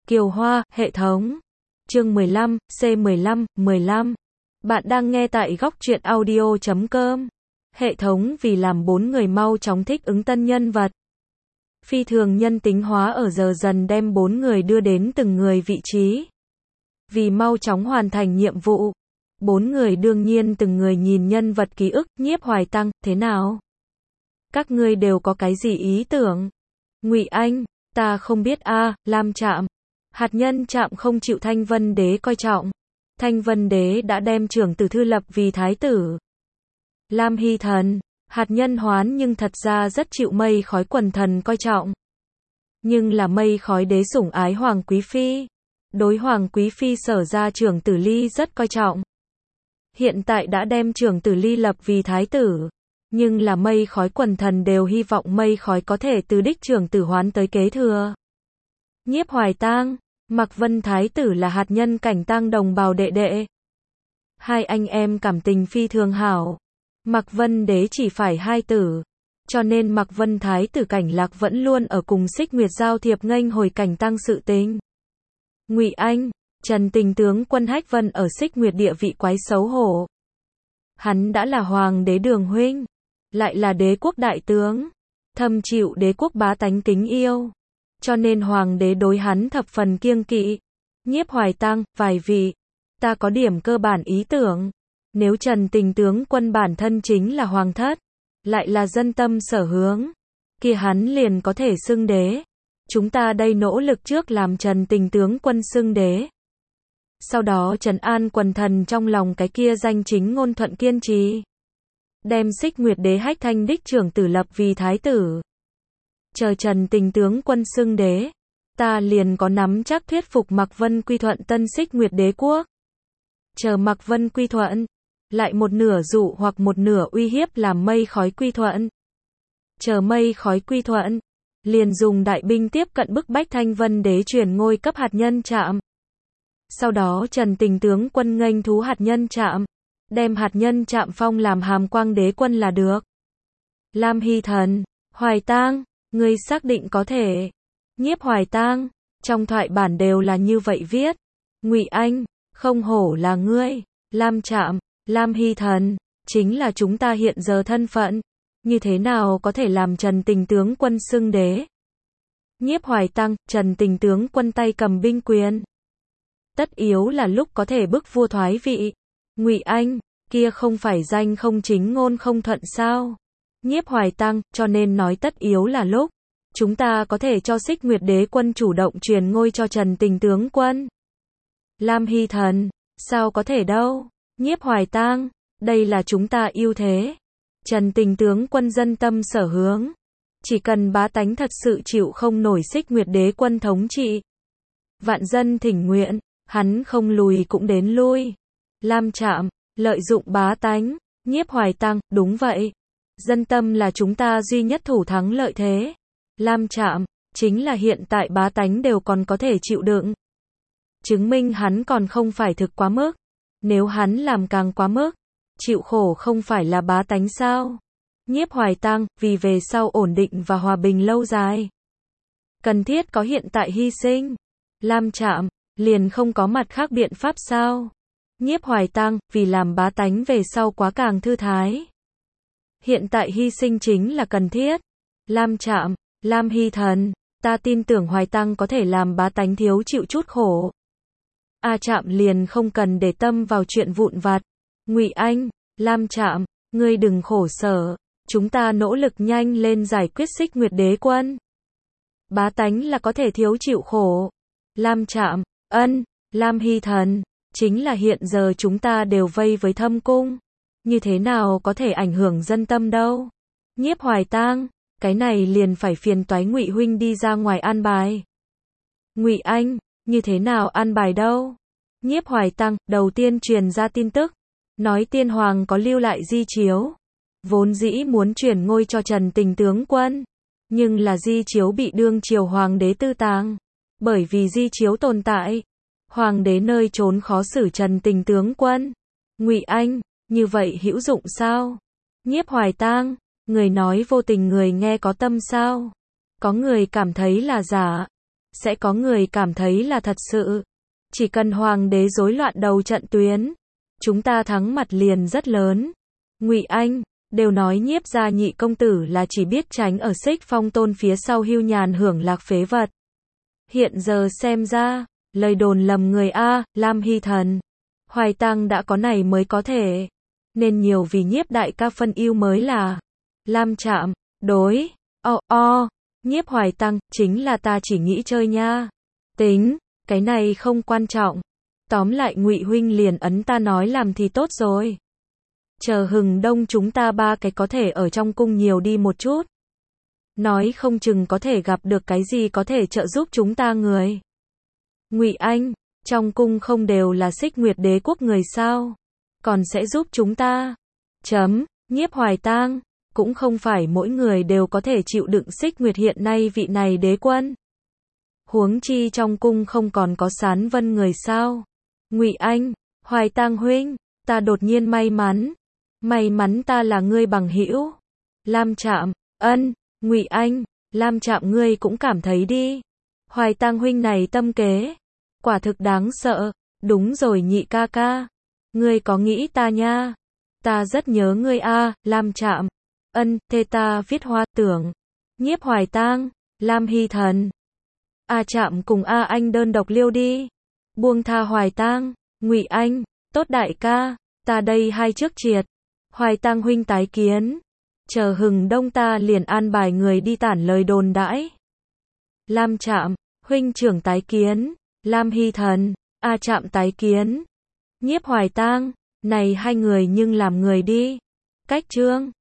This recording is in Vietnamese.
Kiều Hoa, hệ thống. Chương 15, C15. Bạn đang nghe tại góc truyện audio.com. Hệ thống vì làm 4 người mau chóng thích ứng tân nhân vật. Phi thường nhân tính hóa ở giờ dần đem 4 người đưa đến từng người vị trí. Vì mau chóng hoàn thành nhiệm vụ. 4 người đương nhiên từng người nhìn nhân vật ký ức. Nhiếp Hoài Tăng, thế nào? Các ngươi đều có cái gì ý tưởng? Ngụy Anh, ta không biết a. Lam Trạm. Hạt Nhân Trạm không chịu Thanh Vân Đế coi trọng. Thanh Vân Đế đã đem Trưởng Tử Thư lập vì thái tử. Lam Hy Thần. Hạt Nhân Hoán nhưng thật ra rất chịu Mây Khói quần thần coi trọng. Nhưng là Mây Khói đế sủng ái Hoàng Quý Phi. Đối Hoàng Quý Phi sở ra Trưởng Tử Ly rất coi trọng. Hiện tại đã đem Trưởng Tử Ly lập vì thái tử. Nhưng là Mây Khói quần thần đều hy vọng Mây Khói có thể từ đích Trưởng Tử Hoán tới kế thừa. Nhiếp Hoài Tang, Mạc Vân thái tử là hạt nhân cảnh tang đồng bào đệ đệ. Hai anh em cảm tình phi thường hảo. Mạc Vân đế chỉ phải hai tử, cho nên Mạc Vân thái tử cảnh lạc vẫn luôn ở cùng Xích Nguyệt giao thiệp nghênh hồi cảnh tang sự tình. Ngụy Anh, Trần Tình tướng quân Hách Vân ở Xích Nguyệt địa vị quái xấu hổ. Hắn đã là hoàng đế đường huynh, lại là đế quốc đại tướng, thâm chịu đế quốc bá tánh kính yêu. Cho nên hoàng đế đối hắn thập phần kiêng kỵ. Nhiếp Hoài Tăng, vài vị, ta có điểm cơ bản ý tưởng. Nếu Trần Tình tướng quân bản thân chính là hoàng thất, lại là dân tâm sở hướng, kia hắn liền có thể xưng đế. Chúng ta đây nỗ lực trước làm Trần Tình tướng quân xưng đế. Sau đó trấn an quần thần trong lòng cái kia danh chính ngôn thuận kiên trì. Đem Xích Nguyệt đế Hách Thanh đích trưởng tử lập vì thái tử. Chờ Trần Tình tướng quân xưng đế, ta liền có nắm chắc thuyết phục Mạc Vân quy thuận tân Xích Nguyệt đế quốc. Chờ Mạc Vân quy thuận, lại một nửa dụ hoặc một nửa uy hiếp làm Mây Khói quy thuận. Chờ Mây Khói quy thuận, liền dùng đại binh tiếp cận bức bách Thanh Vân đế truyền ngôi cấp Hạt Nhân Trạm. Sau đó Trần Tình tướng quân nghênh thú Hạt Nhân Trạm, đem Hạt Nhân Trạm phong làm Hàm Quang đế quân là được. Lam Hy Thần, Hoài Tang, ngươi xác định có thể. Nhiếp Hoài Tang, trong thoại bản đều là như vậy viết. Ngụy Anh, không hổ là ngươi. Lam Trạm, Lam Hy Thần, chính là chúng ta hiện giờ thân phận. Như thế nào có thể làm Trần Tình tướng quân xưng đế? Nhiếp Hoài Tăng, Trần Tình tướng quân tay cầm binh quyền. Tất yếu là lúc có thể bức vua thoái vị. Ngụy Anh, kia không phải danh không chính ngôn không thuận sao? Nhiếp Hoài Tăng, cho nên nói tất yếu là lúc chúng ta có thể cho Xích Nguyệt đế quân chủ động truyền ngôi cho Trần Tình tướng quân. Lam Hy Thần, sao có thể đâu? Nhiếp Hoài Tăng, đây là chúng ta ưu thế. Trần Tình tướng quân dân tâm sở hướng, chỉ cần bá tánh thật sự chịu không nổi Xích Nguyệt đế quân thống trị, vạn dân thỉnh nguyện, hắn không lùi cũng đến lui. Lam Trạm, lợi dụng bá tánh. Nhiếp Hoài Tăng, đúng vậy. Dân tâm là chúng ta duy nhất thủ thắng lợi thế. Lam Trạm, chính là hiện tại bá tánh đều còn có thể chịu đựng. Chứng minh hắn còn không phải thực quá mức. Nếu hắn làm càng quá mức, chịu khổ không phải là bá tánh sao? Nhiếp Hoài Tăng, vì về sau ổn định và hòa bình lâu dài, cần thiết có hiện tại hy sinh. Lam Trạm, liền không có mặt khác biện pháp sao? Nhiếp Hoài Tăng, vì làm bá tánh về sau quá càng thư thái, hiện tại hy sinh chính là cần thiết. Lam Trạm, Lam Hy Thần, ta tin tưởng Hoài Tăng có thể làm bá tánh thiếu chịu chút khổ. A Trạm liền không cần để tâm vào chuyện vụn vặt. Ngụy Anh, Lam Trạm, ngươi đừng khổ sở, chúng ta nỗ lực nhanh lên giải quyết Xích Nguyệt đế quân. Bá tánh là có thể thiếu chịu khổ. Lam Trạm, ân. Lam Hy Thần, chính là hiện giờ chúng ta đều vây với thâm cung, như thế nào có thể ảnh hưởng dân tâm đâu? Nhiếp Hoài Tang, cái này liền phải phiền toái Ngụy huynh đi ra ngoài an bài. Ngụy Anh, như thế nào an bài đâu? Nhiếp Hoài Tăng, đầu tiên truyền ra tin tức, nói tiên hoàng có lưu lại di chiếu, vốn dĩ muốn chuyển ngôi cho Trần Tình tướng quân, nhưng là di chiếu bị đương triều hoàng đế tư tàng, bởi vì di chiếu tồn tại, hoàng đế nơi trốn khó xử Trần Tình tướng quân. Ngụy Anh, như vậy hữu dụng sao? Nhiếp Hoài Tang, người nói vô tình người nghe có tâm sao? Có người cảm thấy là giả. sẽ có người cảm thấy là thật sự. Chỉ cần hoàng đế rối loạn đầu trận tuyến, chúng ta thắng mặt liền rất lớn. Ngụy Anh, đều nói Nhiếp gia nhị công tử là chỉ biết tránh ở Xích Phong Tôn phía sau hưu nhàn hưởng lạc phế vật. Hiện giờ xem ra, lời đồn lầm người a, Lam Hy Thần. Hoài Tăng đã có này mới có thể. Nên nhiều vì Nhiếp đại ca phân ưu mới là. Lam Trạm, đối, Nhiếp Hoài Tăng, chính là ta chỉ nghĩ chơi nha. Tính, cái này không quan trọng. Tóm lại Ngụy huynh liền ấn ta nói làm thì tốt rồi. Chờ hừng đông chúng ta ba cái có thể ở trong cung nhiều đi một chút. Nói không chừng có thể gặp được cái gì có thể trợ giúp chúng ta người. Ngụy Anh, trong cung không đều là Xích Nguyệt đế quốc người sao? Còn sẽ giúp chúng ta. Nhiếp Hoài Tang, cũng không phải mỗi người đều có thể chịu đựng Xích Nguyệt hiện nay vị này đế quân. Huống chi trong cung không còn có Sán Vân người sao? Ngụy Anh, Hoài Tang huynh, ta đột nhiên may mắn ta là ngươi bằng hữu. Lam Trạm, Ngụy Anh, Lam Trạm ngươi cũng cảm thấy đi. Hoài Tang huynh này tâm kế, quả thực đáng sợ. Đúng rồi nhị ca ca, ngươi có nghĩ ta nha? Ta rất nhớ ngươi a, Lam Trạm. Thê ta viết hoa tưởng. Nhiếp Hoài Tang, Lam Hy Thần. A Trạm cùng A Anh đơn độc liêu đi. Buông tha Hoài Tang. Ngụy Anh, tốt đại ca, ta đây hai trước triệt. Hoài Tang huynh tái kiến. Chờ hừng đông ta liền an bài người đi tản lời đồn đãi. Lam Trạm, huynh trưởng tái kiến. Lam Hy Thần, A Trạm tái kiến. Nhiếp Hoài Tang, này hai người nhưng làm người đi. Cách chương